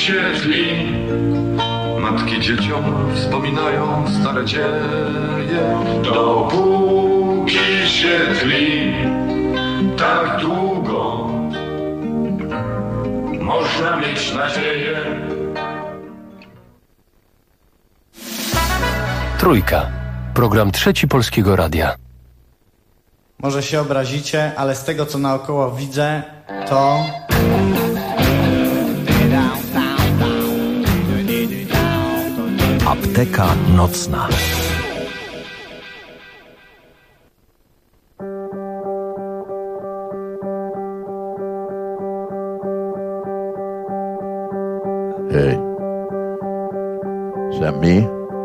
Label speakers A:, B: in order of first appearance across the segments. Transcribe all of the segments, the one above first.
A: się tli, matki dzieciom wspominają stare dzieje. Dopóki się tli, tak długo można mieć nadzieję.
B: Trójka. Program Trzeci Polskiego Radia.
C: Może się obrazicie, ale z tego co naokoło widzę, to...
B: Apteka nocna.
D: Hey. Is that me?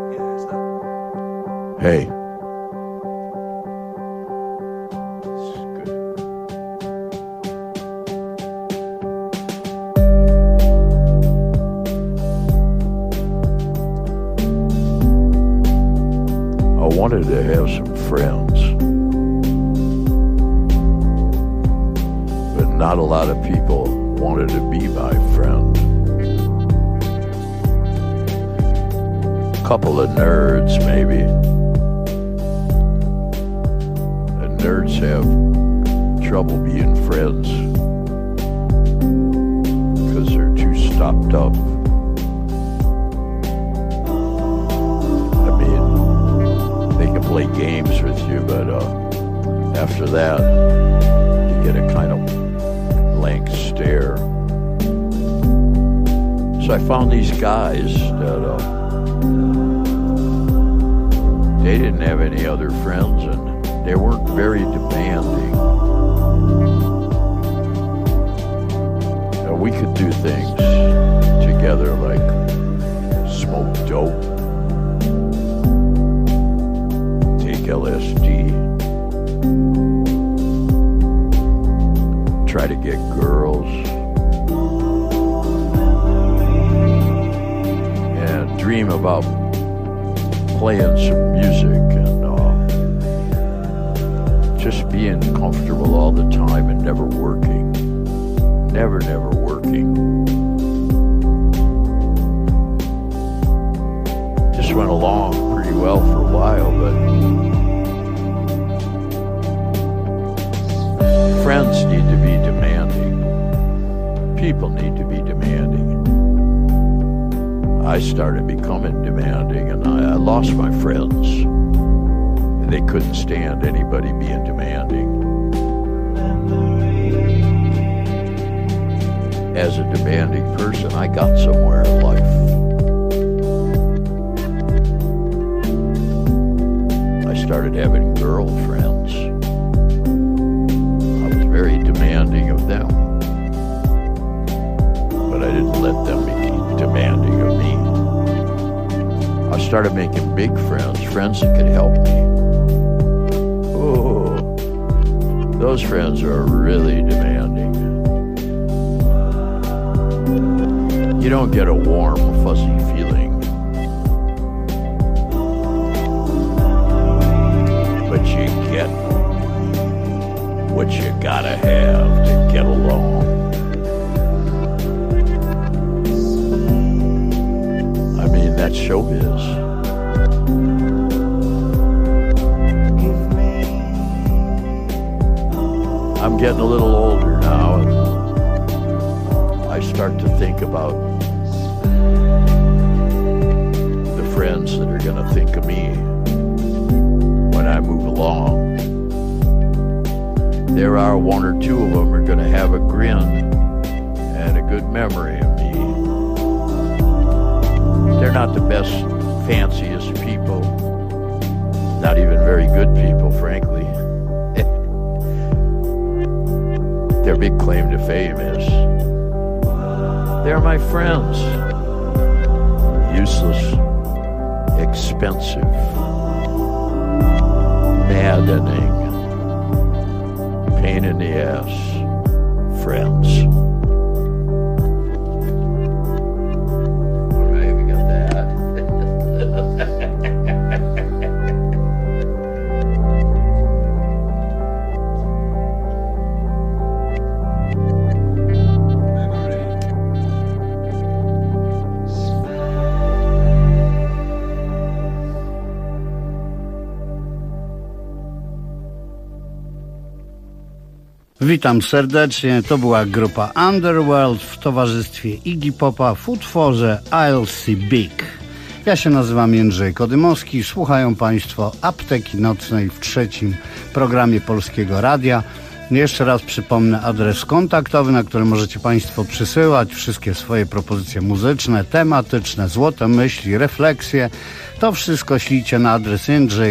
D: Hey. I wanted to have some friends, but not a lot of people wanted to be my friend. A couple of nerds, maybe. And nerds have trouble being friends because they're too stopped up. They can play games with you, but after that, you get a kind of blank stare. So I found these guys that they didn't have any other friends, and they weren't very demanding. We could do things together like smoke dope, LSD, try to get girls, and dream about playing some music and just being comfortable all the time and never working, never working. Just went along pretty well for a while, but friends need to be demanding. People need to be demanding. I started becoming demanding, and I lost my friends. And they couldn't stand anybody being demanding. As a demanding person, I got somewhere in life. I started having girlfriends. Very demanding of them, but I didn't let them be demanding of me. I started making big friends, friends that could help me. Oh, those friends are really demanding. You don't get a warm, fuzzy feeling, but you get what you gotta have to get along. I mean, that's showbiz. I'm getting a little older now, and I start to think about the friends that are gonna think of me when I move along. There are one or two of them are going to have a grin and a good memory of me. They're not the best, fanciest people. Not even very good people, frankly. Their big claim to fame is they're my friends. Useless, expensive, maddening, pain in the ass, friends. All right, we got that.
E: Witam serdecznie, to była grupa Underworld w towarzystwie Iggy Popa w utworze I'll See Big. Ja się nazywam Jędrzej Kodymowski, słuchają Państwo Apteki Nocnej w trzecim programie Polskiego Radia. Jeszcze raz przypomnę adres kontaktowy, na który możecie Państwo przysyłać wszystkie swoje propozycje muzyczne, tematyczne, złote myśli, refleksje. To wszystko ślijcie na adres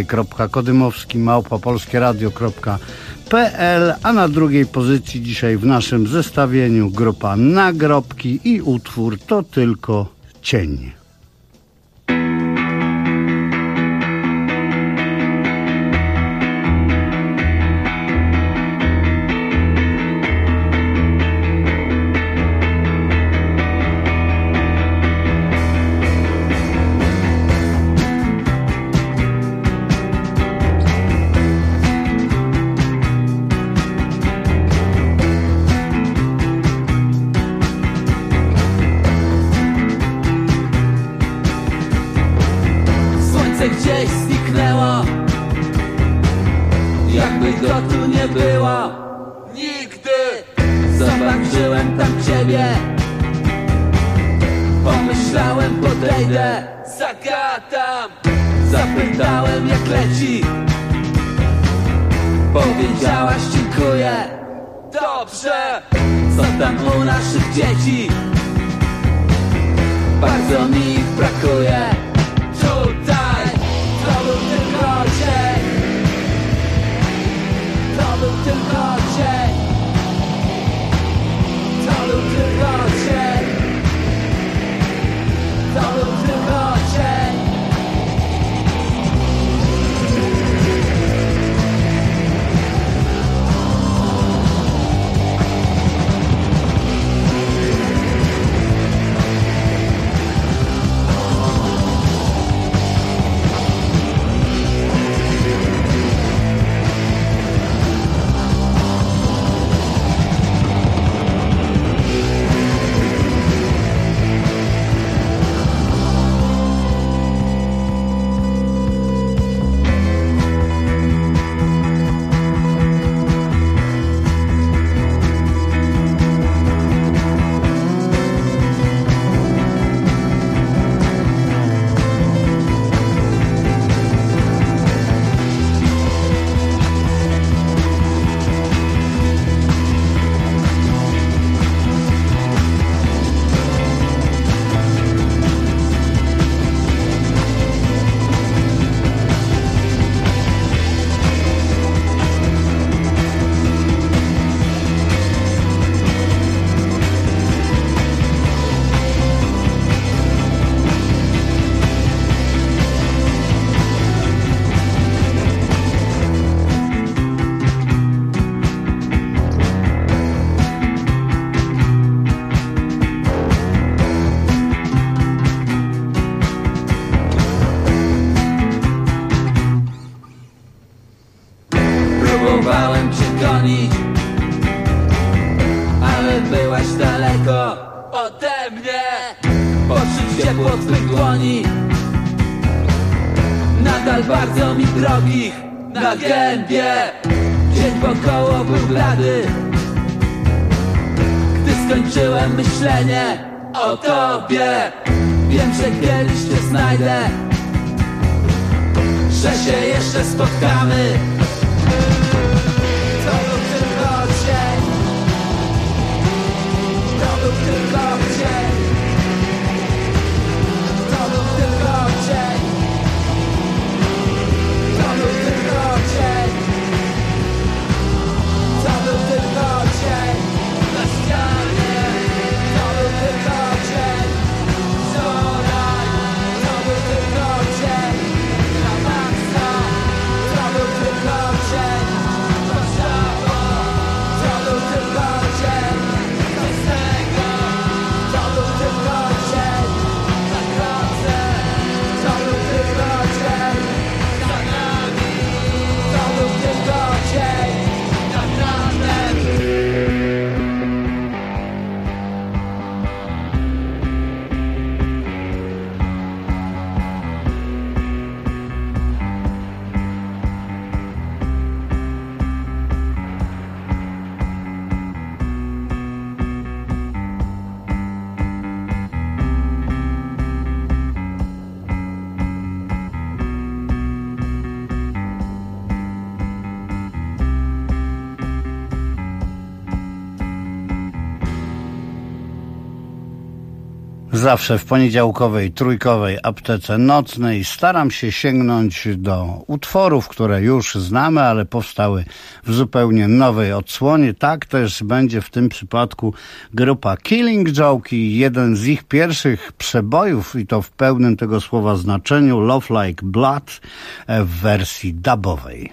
E: jędrzej.kodymowski@polskieradio.pl, a na drugiej pozycji dzisiaj w naszym zestawieniu grupa Nagrobki i utwór To Tylko Cień.
F: Gdzieś zniknęło, jakby go tu nie było nigdy. Zobaczyłem tam ciebie, pomyślałem podejdę, zagadam. Zapytałem jak leci, powiedziałaś dziękuję. Dobrze, co tam u naszych dzieci? Bardzo mi ich brakuje tutaj. To był tylko dzień, to był tylko dzień, to był tylko dzień, to był tylko dzień. Próbowałem cię gonić, ale byłaś daleko ode mnie. Poczuć ciepło twych dłoni, nadal bardzo mi drogich, na gębie. Dzień wokoło był blady, gdy skończyłem myślenie o tobie. Wiem, że kiedyś cię znajdę, że się jeszcze spotkamy. To był tylko dzień, to był tylko dzień, to był tylko dzień, to był tylko dzień, to był tylko dzień na ścianie, to był tylko dzień wczoraj, to był tylko dzień na maksa, to był tylko
E: Zawsze w poniedziałkowej, trójkowej aptece nocnej staram się sięgnąć do utworów, które już znamy, ale powstały w zupełnie nowej odsłonie. Tak też będzie w tym przypadku grupa Killing Joke i jeden z ich pierwszych przebojów, i to w pełnym tego słowa znaczeniu, Love Like Blood w wersji dubowej.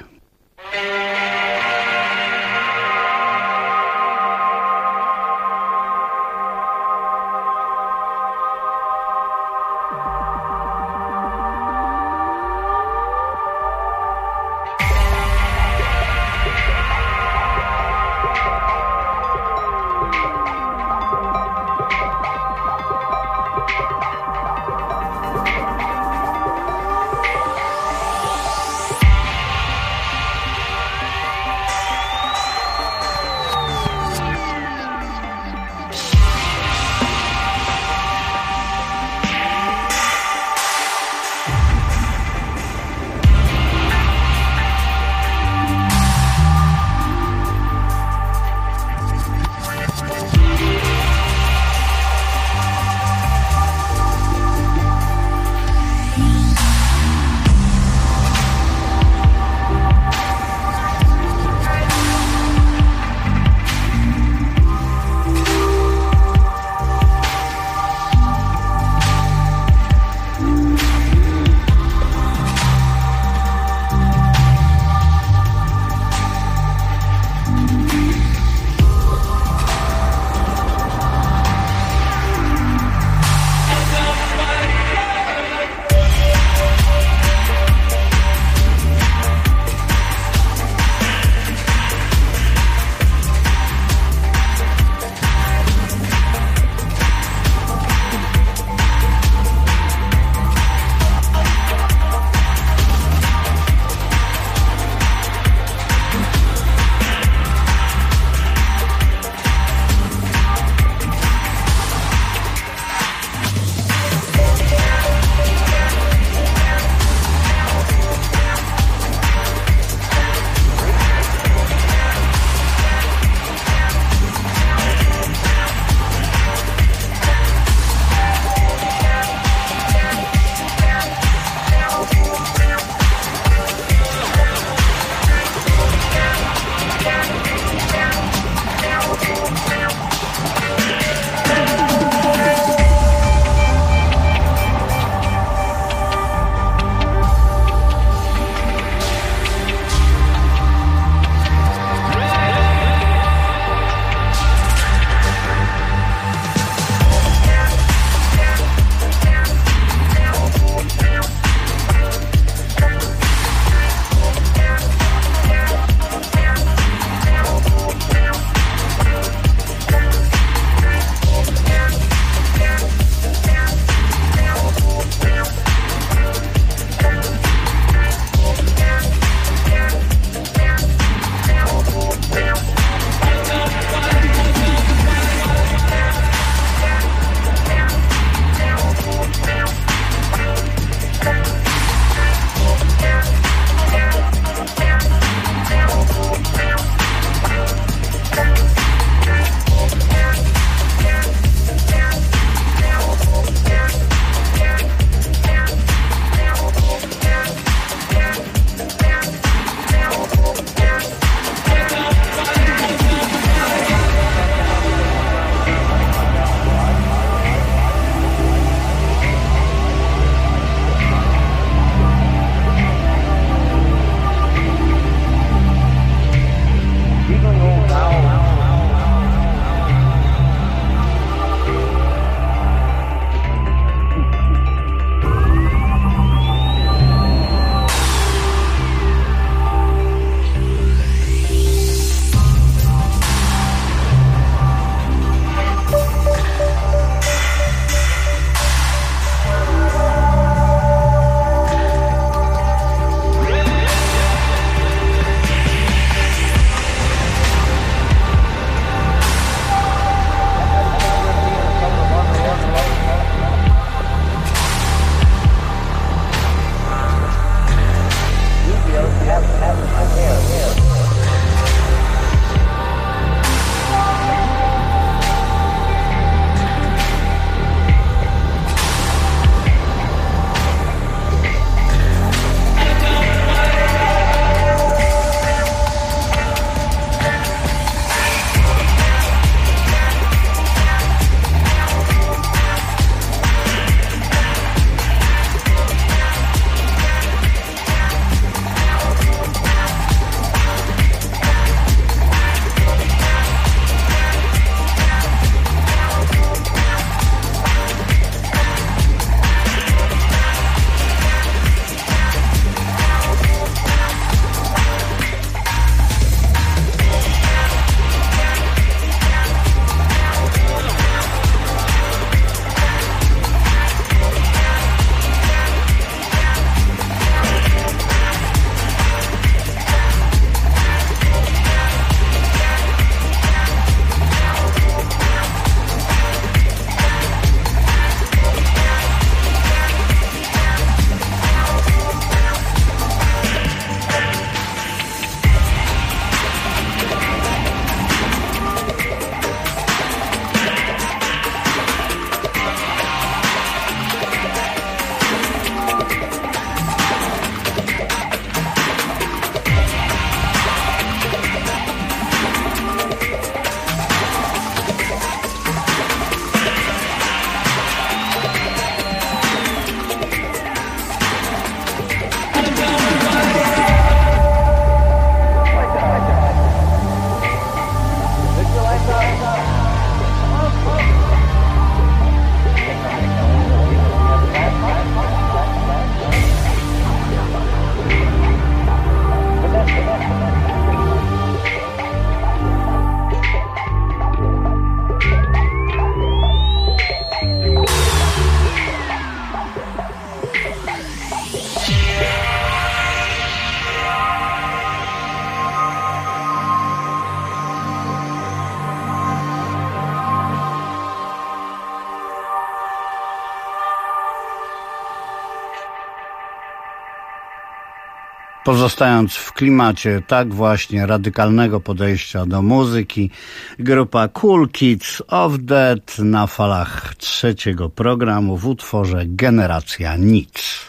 E: Pozostając w klimacie tak właśnie radykalnego podejścia do muzyki, grupa Cool Kids of Death na falach trzeciego programu w utworze Generacja Nic.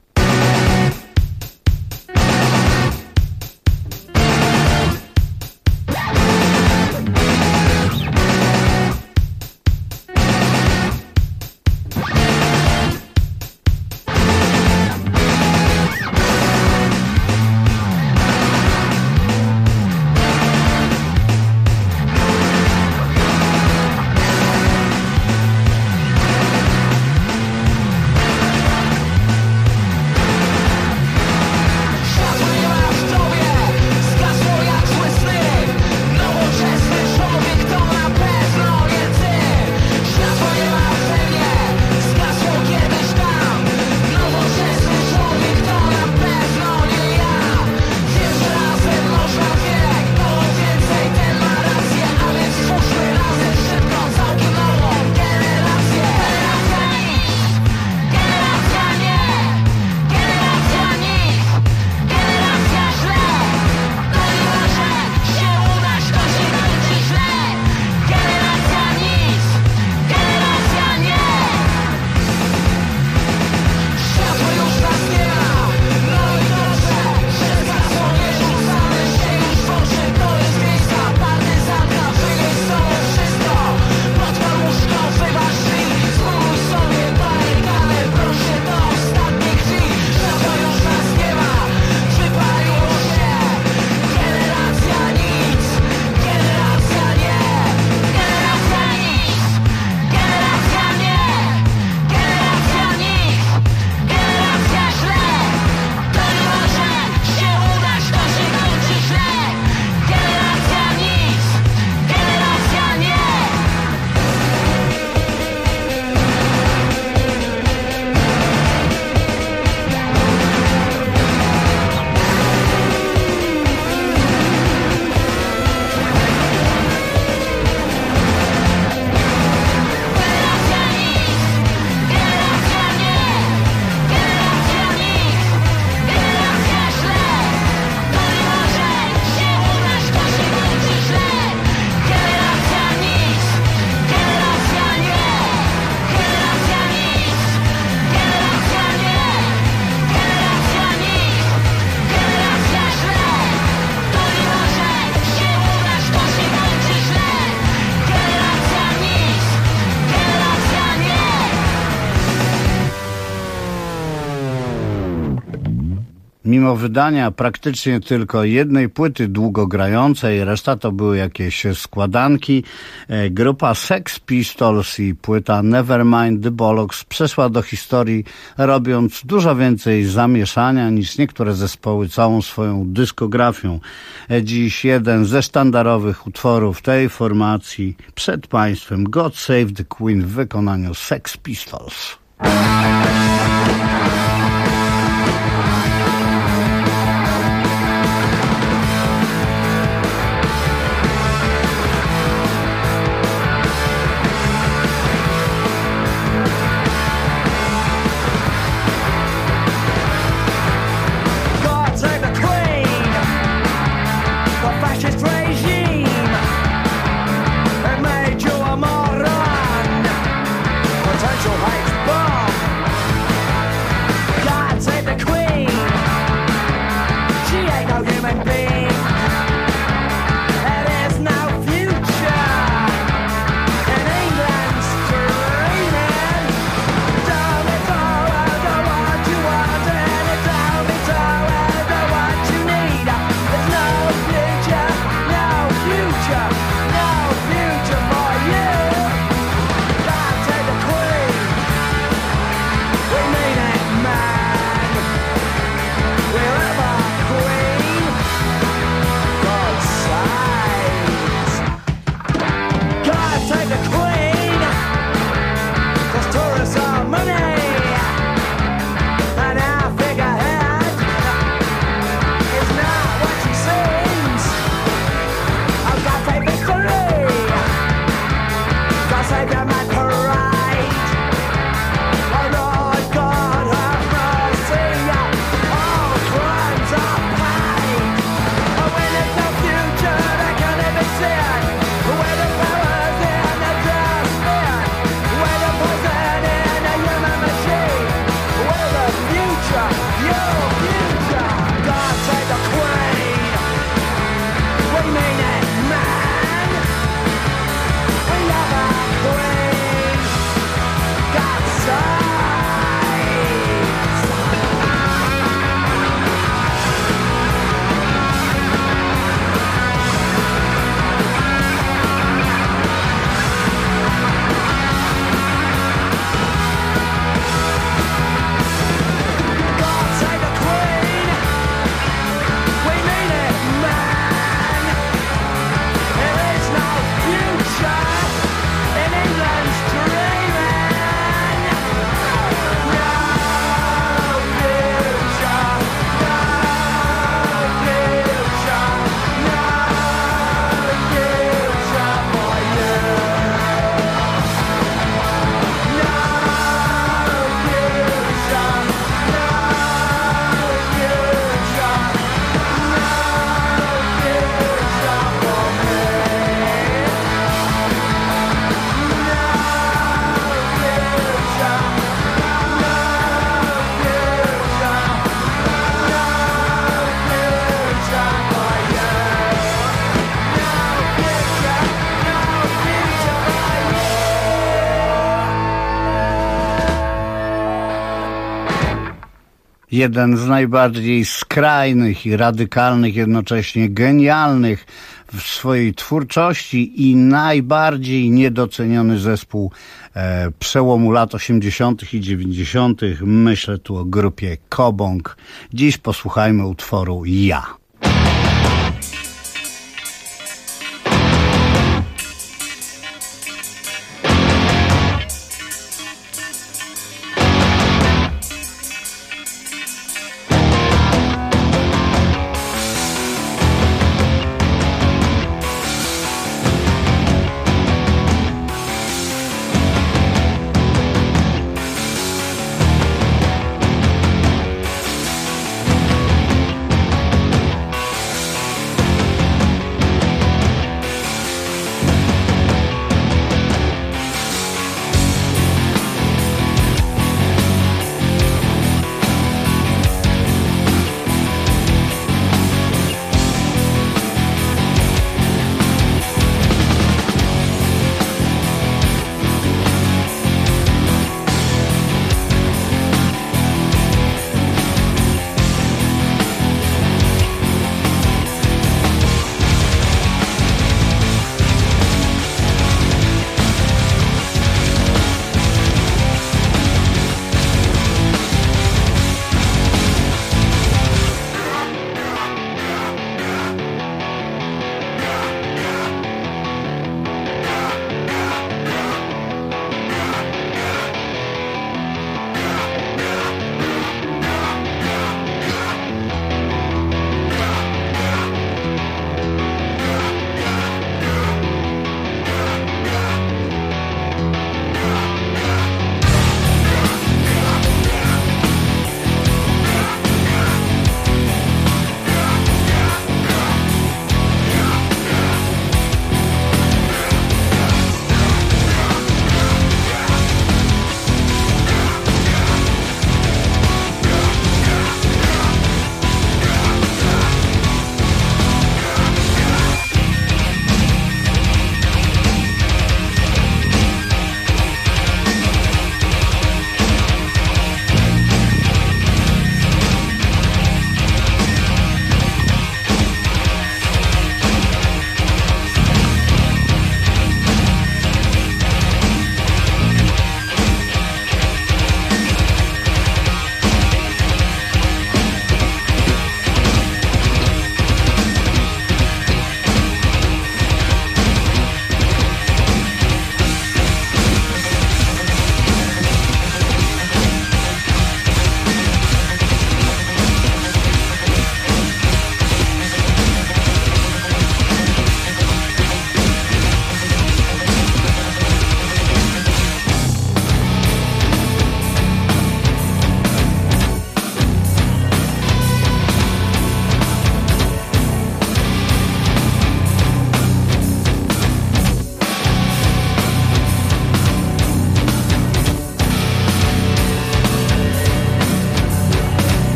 E: Mimo wydania praktycznie tylko jednej płyty długogrającej, reszta to były jakieś składanki, grupa Sex Pistols i płyta Nevermind the Bollocks przeszła do historii, robiąc dużo więcej zamieszania niż niektóre zespoły całą swoją dyskografią. Dziś jeden ze sztandarowych utworów tej formacji przed państwem, God Save the Queen w wykonaniu Sex Pistols.
G: Potential hate bomb.
E: Jeden z najbardziej skrajnych i radykalnych, jednocześnie genialnych w swojej twórczości i najbardziej niedoceniony zespół przełomu lat 80. i 90. Myślę tu o grupie Kobong. Dziś posłuchajmy utworu Ja.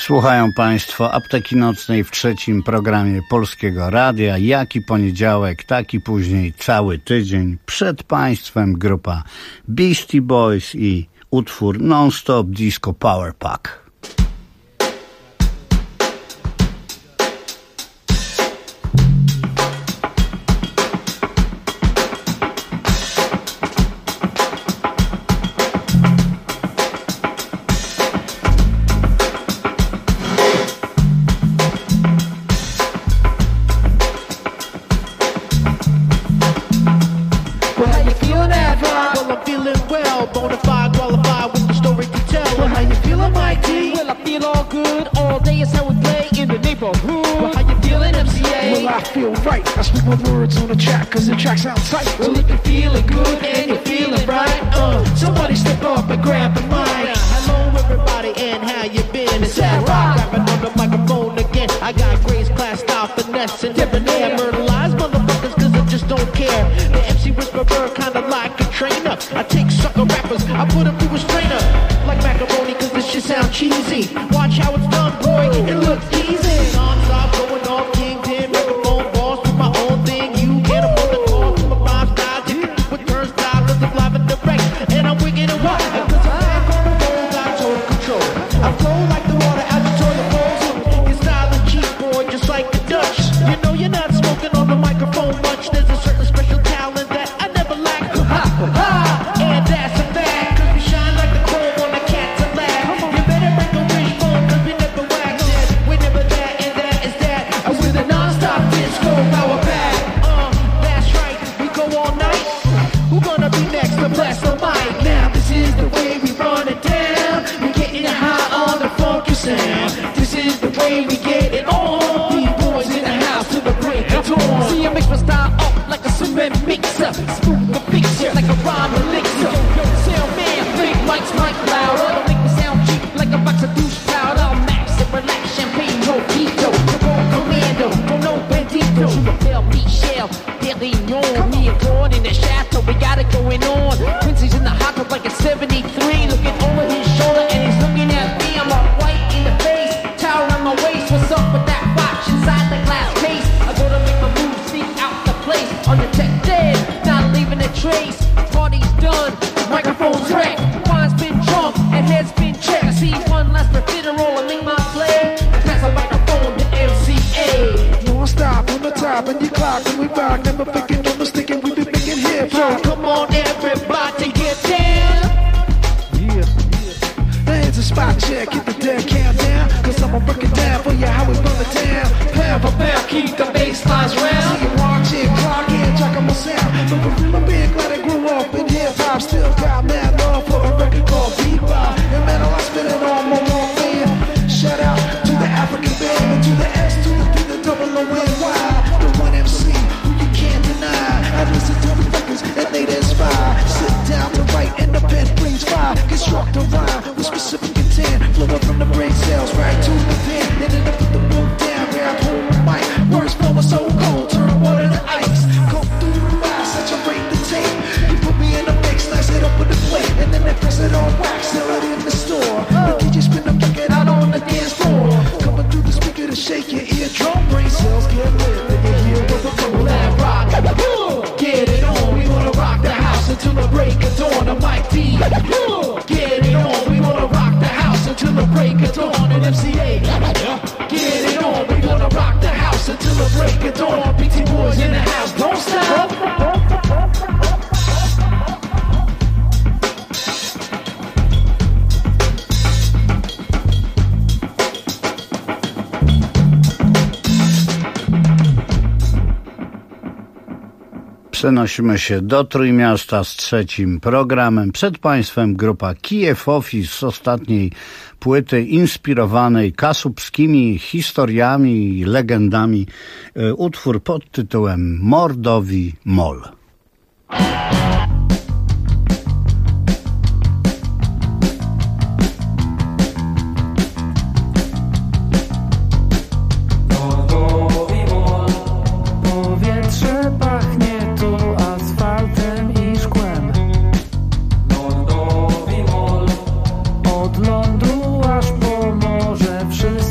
E: Słuchają Państwo Apteki Nocnej w trzecim programie Polskiego Radia. Jaki poniedziałek, taki później cały tydzień. Przed Państwem grupa Beastie Boys i utwór Non-Stop Disco Power Pack.
G: Cause the track sounds tight. Well, if you're feeling good and you're feeling right, somebody step up and grab the mic. Hello everybody and how you been? It's Sad Rock rapping on the microphone again. I got grace, class, style, finesse, and debonair. Murderize motherfuckers cause I just don't care. The MC whisperer kinda like a trainer. I take sucker rappers, I put them through a strainer. Like macaroni cause this shit sound cheesy. Watch how it's done, boy, it looks easy. Non-stop going off, kingpin, microphone boss, with my own thing. You get them on the call, with my rhyme style, different with turnstile, cause I'm live and direct. And I'm wicked and wild, cause I'm back on the road, got total control. I flow like the water out the toilet bowl. Your style is cheap, boy, just like the Dutch. You know you're not smoking on the microphone much. There's a certain special talent that I never lack. Ha, ha, and that's a fact. Cause we shine like the chrome on the Cadillac. You better break a wishbone, cause we never wax it. We never that, and that is that. With a non-stop disco power pack. That's right, we go all night. Who gonna be next to bless the mic? Now this is the way we run it down. We getting high on the funky sound. This is the way we get it on. B-boys in the house till the break of dawn. See, I mix my style up like a cement mixer. Smooth the picture like a rhyme elixir. Yo, sound man, big mics, mic louder. Don't make me sound cheap like a box of douche powder. Max and relax, champagne, mojito. Commando, don't know Bendito. Belle Michelle, Perignon. Me and Gordon in the chateau, we got it going on. Quincy's in the hot tub like it's 73. Looking over his shoulder and he's looking at me. I'm all white in the face, towel around my waist. What's up with that watch inside the glass case? I gotta make my move, sneak out the place. Undetected, not leaving a trace. Party's done, microphone's wrecked. Wine's been drunk and head's been checked. I see one last profiterole and leave my play. Pass a microphone to MCA.
H: Don't stop on the top and you clock and we rock. Never picking, no mistaken, we be making hip hop.
G: Come on everybody get down.
H: Yeah. Now here's a spot check, get the dead countdown. Cause I'ma break it down for you how we run it down.
G: Pound for pound, keep the bass lines round.
H: See you walk in, clock in, check on my sound. But we're feeling big, glad I grew up in hip hop. Still got mad love for a record called Bebop. And man, I spit it on my wrong man. Shout out to the African band and to the S, to the P, the double O-N-Y. The one MC who you can't deny. I listen to the records and they inspire. Sit down to write and the pen brings fire. Construct a rhyme with specific intent. Flow up from the brain cells right to the pen. And then I put the book down, grab hold of the mic. Words flowing so cold, turn water to ice. Come through the rise, saturate the tape. You put me in the mix, slice it up with the plate. And then they press it on wax, sell it in the store. The DJ spin the record out on the dance floor. Coming through the speaker to shake your eardrum. Brain cells get lit, then you hear what the flow and rock.
G: Get it on, we wanna rock the house until the break of dawn. I'm Mike D. Get it on, we wanna rock the house until the break of dawn. And MCA. Get it on, we wanna rock the house until the break of dawn. BT Boys in the house, don't stop.
E: Przenosimy się do Trójmiasta z trzecim programem. Przed Państwem grupa Kiev Office z ostatniej płyty inspirowanej kasubskimi historiami i legendami. Utwór pod tytułem Mordowi Mol.
F: Od lądu aż po morze wszystko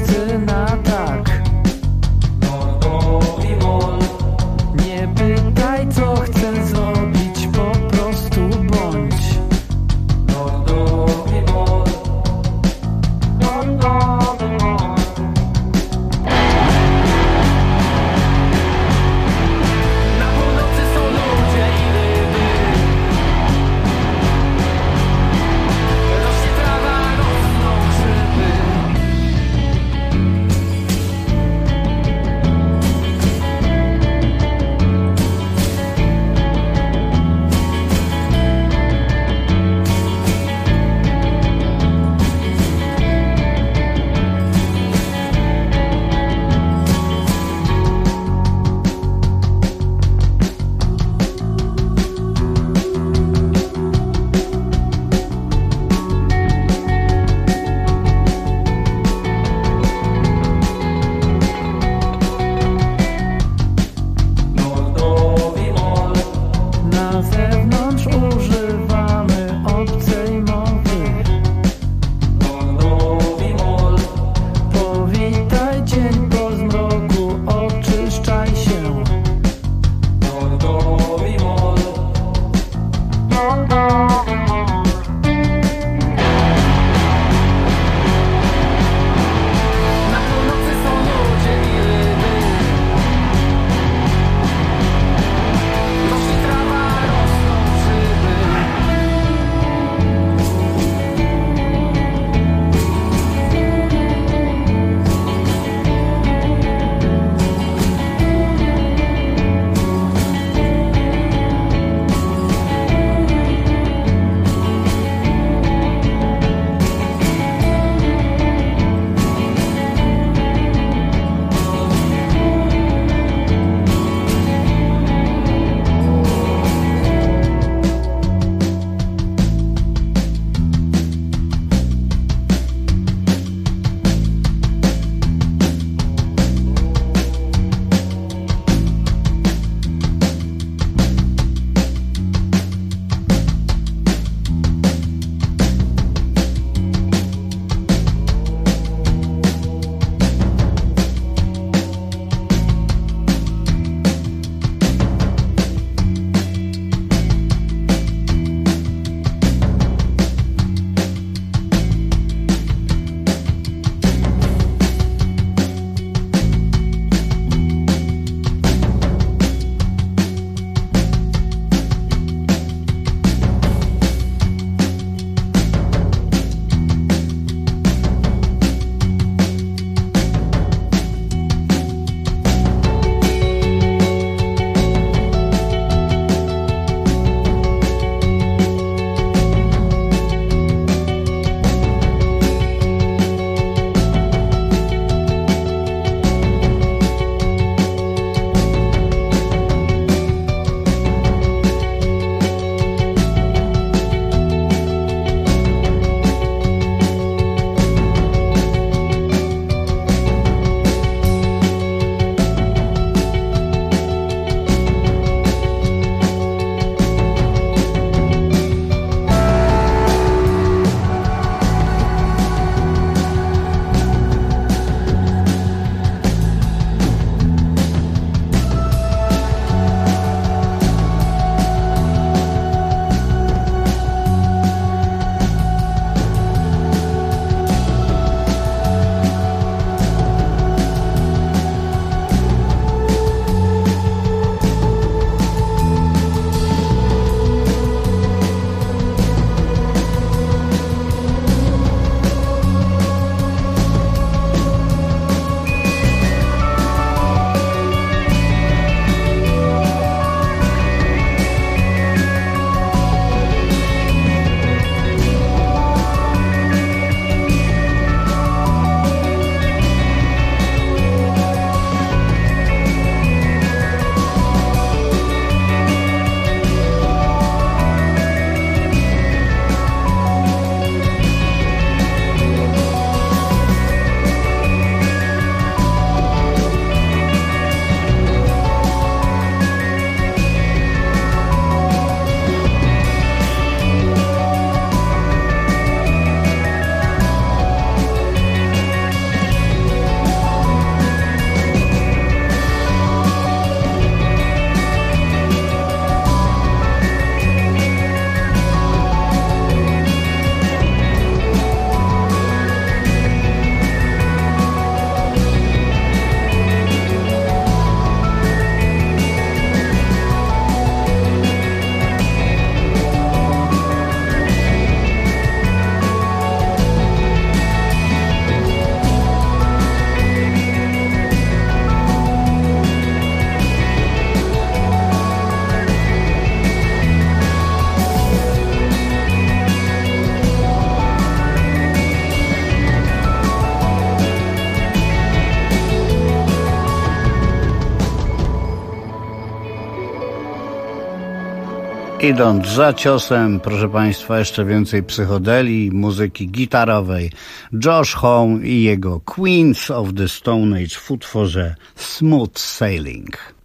E: Idąc za ciosem, proszę Państwa, jeszcze więcej psychodelii, muzyki gitarowej. Josh Homme i jego Queens of the Stone Age w utworze Smooth Sailing.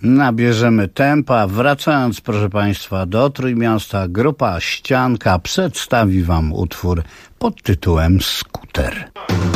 E: Nabierzemy tempa. Wracając, proszę Państwa, do Trójmiasta, grupa Ścianka przedstawi Wam utwór pod tytułem Skuter.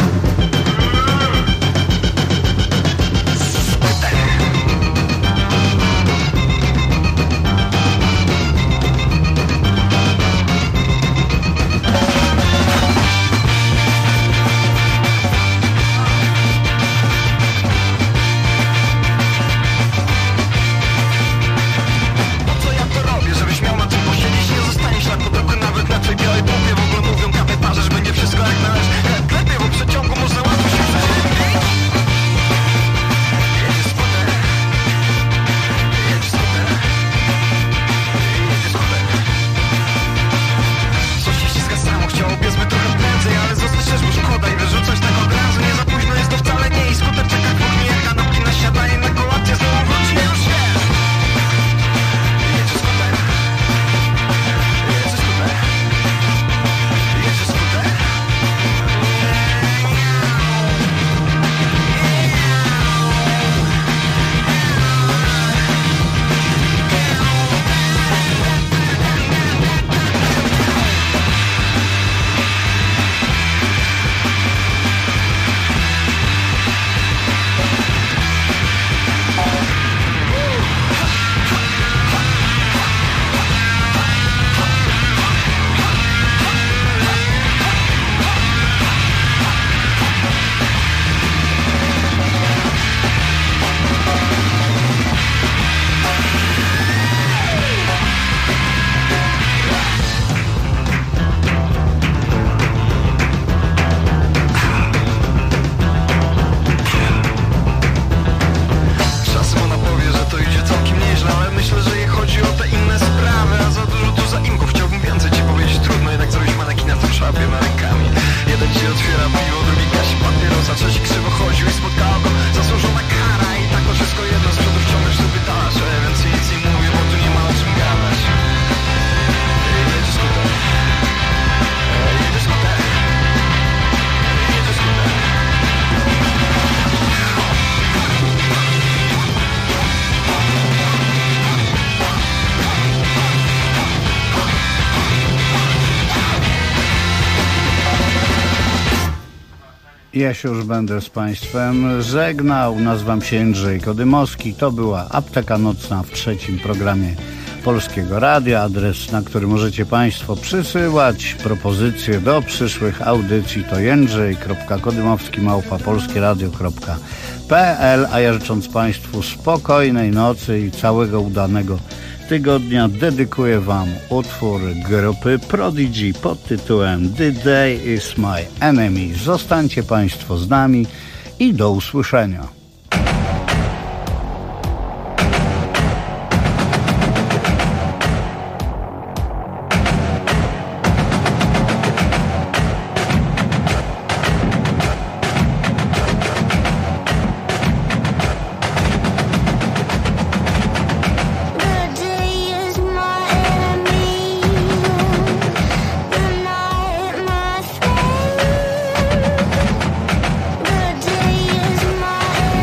E: Ja się już będę z Państwem żegnał. Nazywam się Jędrzej Kodymowski. To była Apteka Nocna w trzecim programie Polskiego Radia. Adres, na który możecie Państwo przysyłać propozycje do przyszłych audycji, to jędrzej.kodymowski@polskieradio.pl. A ja życząc Państwu spokojnej nocy i całego udanego tygodnia, dedykuję Wam utwór grupy Prodigy pod tytułem The Day Is My Enemy. Zostańcie Państwo z nami i do usłyszenia.
I: The day is my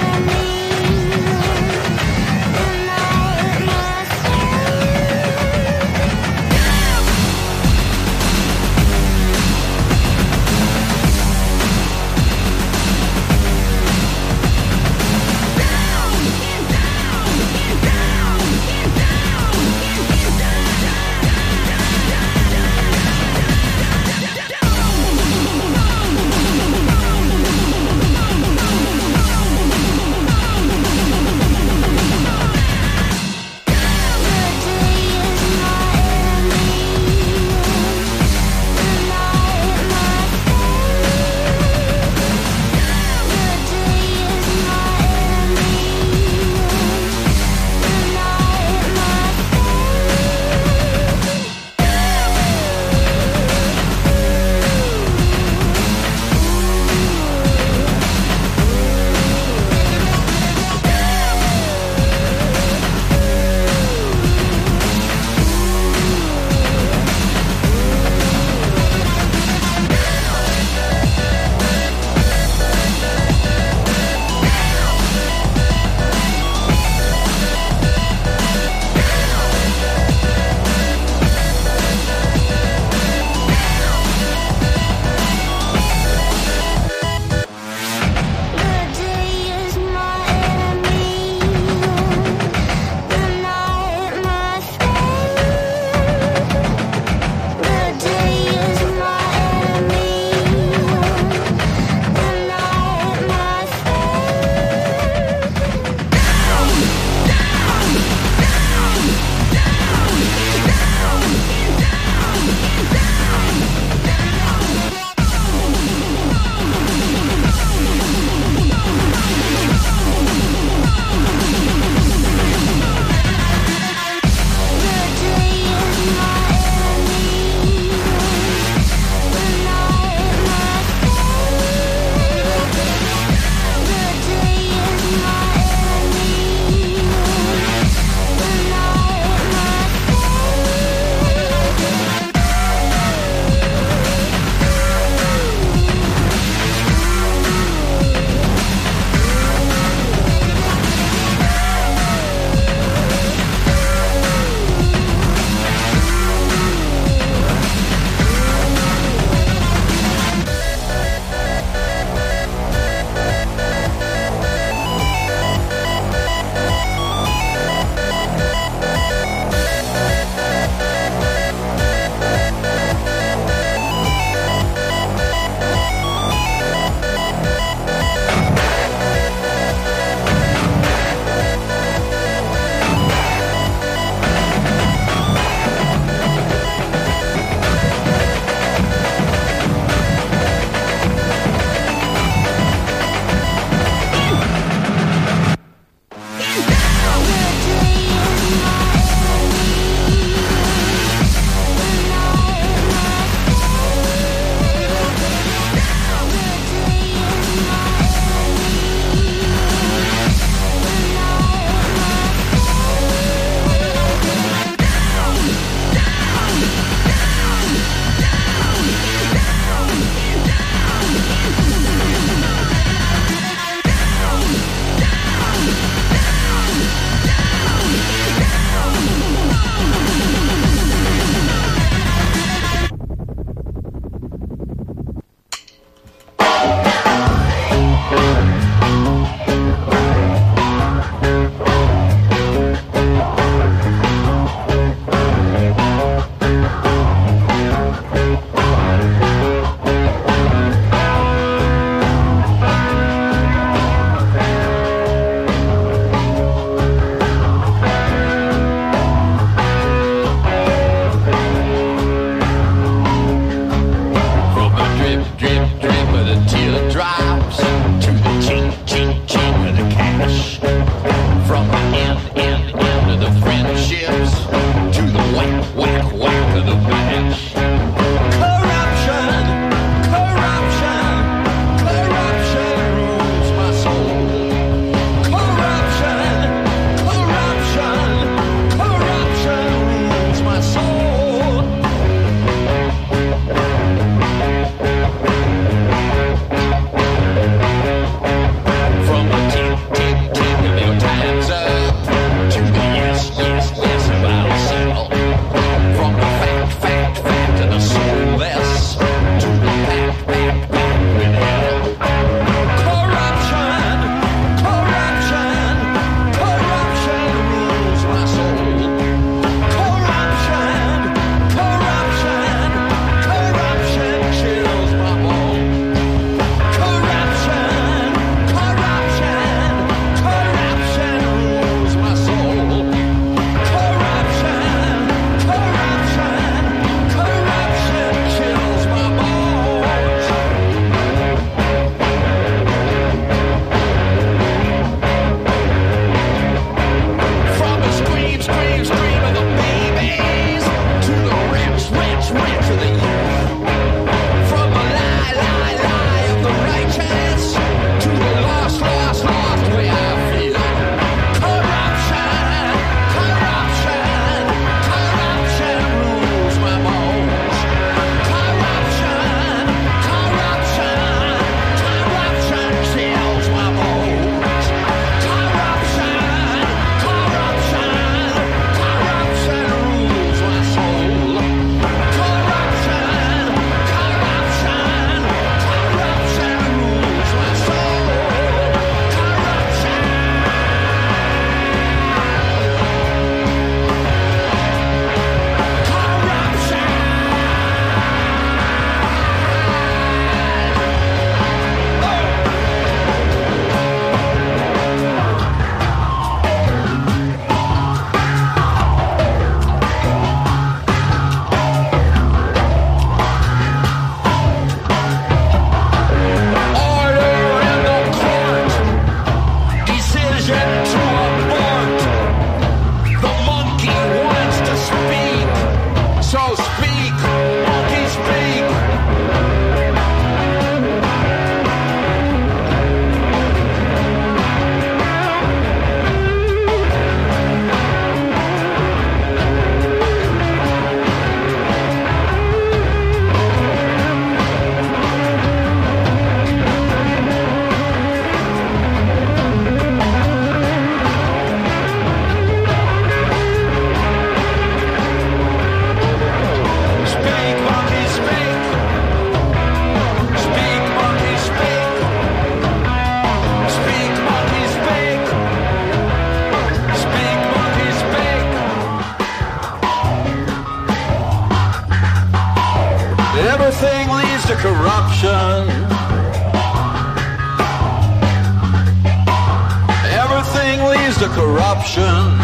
I: everything leads to corruption.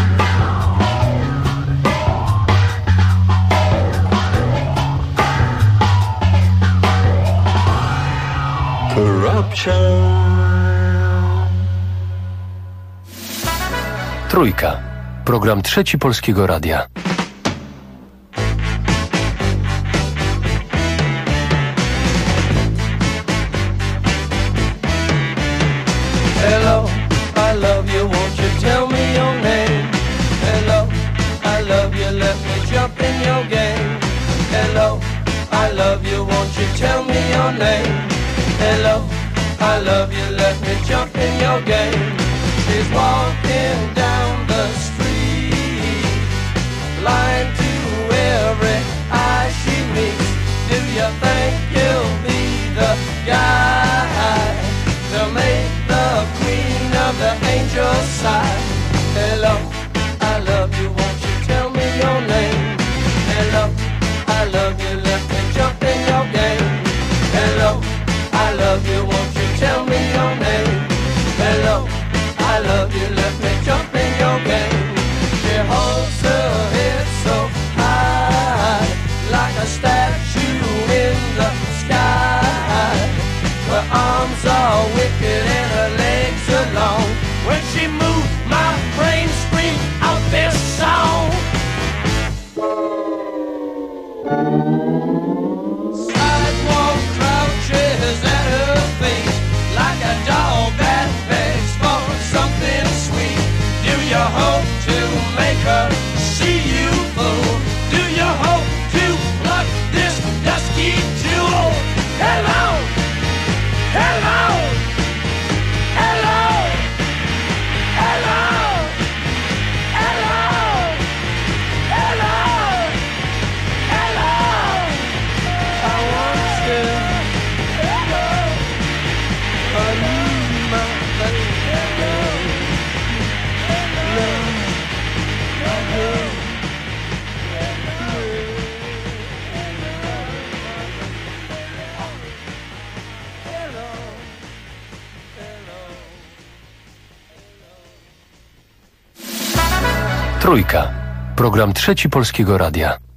B: Trójka. Program Trzeci Polskiego Radia.
F: Hello, I love you, won't you tell me your name? Hello, I love you, let me jump in your game. Hello, I love you, won't you tell me your name? Hello, I love you, let me jump in your game. She's walking down the street, blind to every eye she meets. Do you think you'll be the guy to make the queen of the angels sigh? Hello, I love you, won't you tell me your name? Hello, I love you, let me jump in your game. Hello, I love you, won't you tell me your name? Hello, I love you, let me jump in your game. She holds her head so high, like a statue in the sky. Her arms are wicked and her legs are long. When she moves, my brain screams out this song. Sidewalk crouches at her feet, like a dog that begs for something sweet. Do you hope to make her see you, fool? Do you hope to pluck this dusky jewel? Hello, hello, hello, hello, hello, hello, hello. I want to
B: Trójka. Program Trzeci Polskiego Radia.